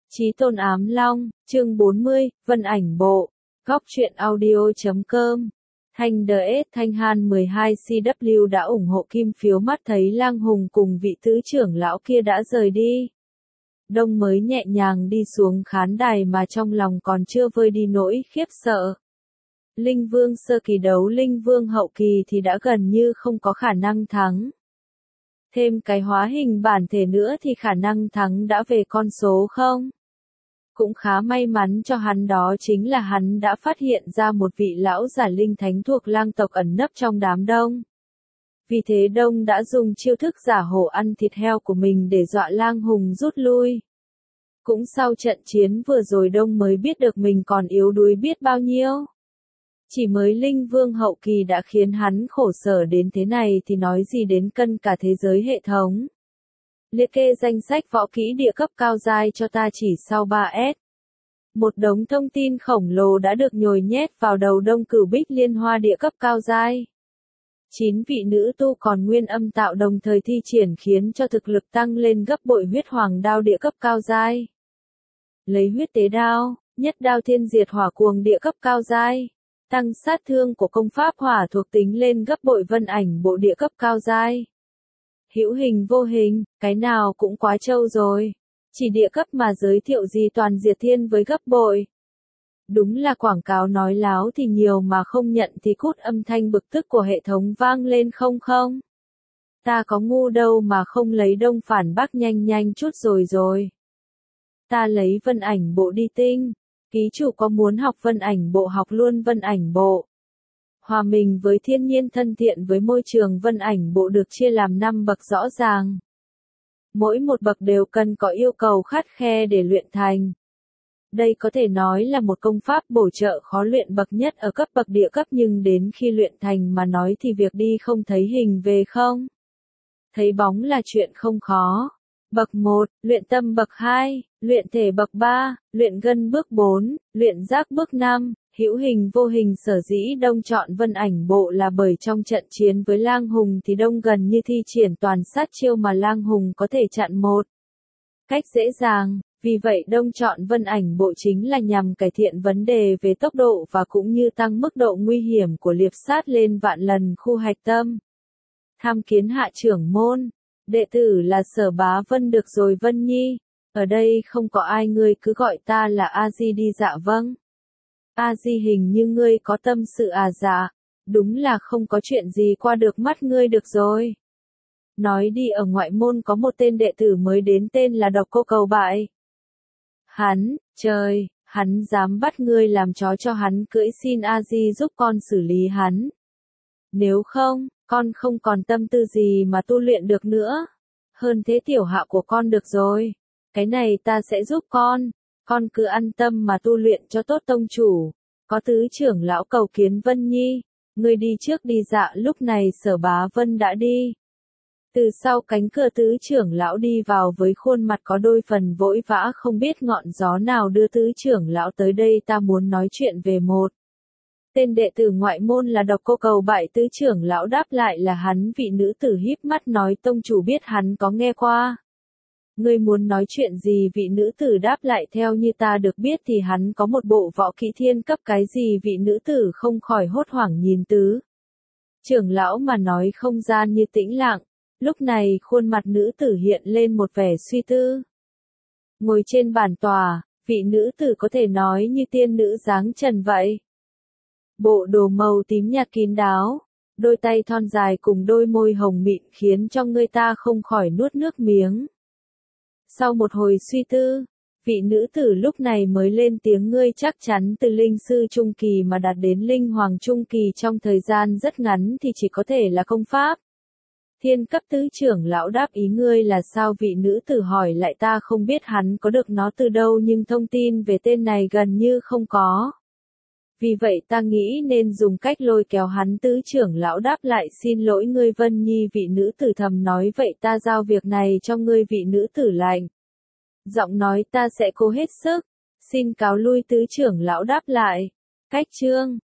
Chí tôn ám long, chương 40, Vân ảnh bộ, góc truyện audio.com. Thanh DS Thanh Han 12CW đã ủng hộ kim phiếu mắt thấy Lang Hùng cùng vị tứ trưởng lão kia đã rời đi. Đông mới nhẹ nhàng đi xuống khán đài mà trong lòng còn chưa vơi đi nỗi khiếp sợ. Linh Vương sơ kỳ đấu Linh Vương hậu kỳ thì đã gần như không có khả năng thắng. Thêm cái hóa hình bản thể nữa thì khả năng thắng đã về con số không. Cũng khá may mắn cho hắn đó chính là hắn đã phát hiện ra một vị lão giả linh thánh thuộc lang tộc ẩn nấp trong đám đông. Vì thế Đông đã dùng chiêu thức giả hổ ăn thịt heo của mình để dọa Lang Hùng rút lui. Cũng sau trận chiến vừa rồi Đông mới biết được mình còn yếu đuối biết bao nhiêu. Chỉ mới Linh Vương hậu kỳ đã khiến hắn khổ sở đến thế này thì nói gì đến cân cả thế giới hệ thống. Liệt kê danh sách võ kỹ địa cấp cao giai cho ta chỉ sau 3S. Một đống thông tin khổng lồ đã được nhồi nhét vào đầu Đông Cửu Bích Liên Hoa địa cấp cao giai. 9 vị nữ tu còn nguyên âm tạo đồng thời thi triển khiến cho thực lực tăng lên gấp bội huyết hoàng đao địa cấp cao giai. Lấy huyết tế đao, nhất đao thiên diệt hỏa cuồng địa cấp cao giai. Tăng sát thương của công pháp hỏa thuộc tính lên gấp bội vân ảnh bộ địa cấp cao giai. Hữu hình vô hình, cái nào cũng quá trâu rồi. Chỉ địa cấp mà giới thiệu gì toàn diệt thiên với gấp bội. Đúng là quảng cáo nói láo thì nhiều mà không nhận thì cút, âm thanh bực tức của hệ thống vang lên không không. Ta có ngu đâu mà không lấy Đông phản bác nhanh chút rồi. Ta lấy vân ảnh bộ đi tinh. Ký chủ có muốn học vân ảnh bộ học luôn vân ảnh bộ. Hòa mình với thiên nhiên thân thiện với môi trường vân ảnh bộ được chia làm 5 bậc rõ ràng. Mỗi một bậc đều cần có yêu cầu khắt khe để luyện thành. Đây có thể nói là một công pháp bổ trợ khó luyện bậc nhất ở cấp bậc địa cấp, nhưng đến khi luyện thành mà nói thì việc đi không thấy hình về không thấy bóng là chuyện không khó. Bậc 1, luyện tâm bậc 2, luyện thể bậc 3, luyện gân bước 4, luyện giác bước 5, hữu hình vô hình. Sở dĩ Đông chọn vân ảnh bộ là bởi trong trận chiến với Lang Hùng thì Đông gần như thi triển toàn sát chiêu mà Lang Hùng có thể chặn một cách dễ dàng. Vì vậy Đông chọn vân ảnh bộ chính là nhằm cải thiện vấn đề về tốc độ và cũng như tăng mức độ nguy hiểm của liệp sát lên vạn lần. Khu hạch tâm. Tham kiến hạ trưởng môn. Đệ tử là Sở Bá Vân. Được rồi Vân Nhi. Ở đây không có ai, ngươi cứ gọi ta là A-di đi. Dạ vâng. A-di, hình như ngươi có tâm sự à? Dạ. Đúng là không có chuyện gì qua được mắt ngươi. Được rồi. Nói đi, ở ngoại môn có một tên đệ tử mới đến tên là Độc Cô Cầu Bại. Trời, hắn dám bắt ngươi làm chó cho hắn cưỡi, xin A-di giúp con xử lý hắn. Nếu không, con không còn tâm tư gì mà tu luyện được nữa. Hơn thế tiểu hạ của con. Được rồi. Cái này ta sẽ giúp con. Con cứ an tâm mà tu luyện cho tốt. Tông chủ. Có tứ trưởng lão cầu kiến Vân Nhi. Ngươi đi trước đi. Dạ. Lúc này Sở Bá Vân đã đi. Từ sau cánh cửa tứ trưởng lão đi vào với khuôn mặt có đôi phần vội vã, không biết ngọn gió nào đưa tứ trưởng lão tới đây. Ta muốn nói chuyện về một tên đệ tử ngoại môn là Độc Cô Cầu Bại. Tứ trưởng lão đáp lại là hắn. Vị nữ tử híp mắt nói, tông chủ biết hắn có nghe qua. Ngươi muốn nói chuyện gì? Vị nữ tử đáp lại, theo như ta được biết thì hắn có một bộ võ kỹ thiên cấp. Cái gì? Vị nữ tử không khỏi hốt hoảng nhìn tứ trưởng lão mà nói. Không gian như tĩnh lặng. Lúc này khuôn mặt nữ tử hiện lên một vẻ suy tư. Ngồi trên bàn tòa, vị nữ tử có thể nói như tiên nữ dáng trần vậy. Bộ đồ màu tím nhạt kín đáo, đôi tay thon dài cùng đôi môi hồng mịn khiến cho người ta không khỏi nuốt nước miếng. Sau một hồi suy tư, vị nữ tử lúc này mới lên tiếng, ngươi chắc chắn từ linh sư trung kỳ mà đạt đến linh hoàng trung kỳ trong thời gian rất ngắn thì chỉ có thể là công pháp thiên cấp. Tứ trưởng lão đáp, ý ngươi là sao? Vị nữ tử hỏi lại, ta không biết hắn có được nó từ đâu, nhưng thông tin về tên này gần như không có. Vì vậy ta nghĩ nên dùng cách lôi kéo hắn. Tứ trưởng lão đáp lại, xin lỗi ngươi Vân Nhi. Vị nữ tử thầm nói, vậy ta giao việc này cho ngươi. Vị nữ tử lạnh giọng nói, ta sẽ cố hết sức. Xin cáo lui. Tứ trưởng lão đáp lại. Cách chương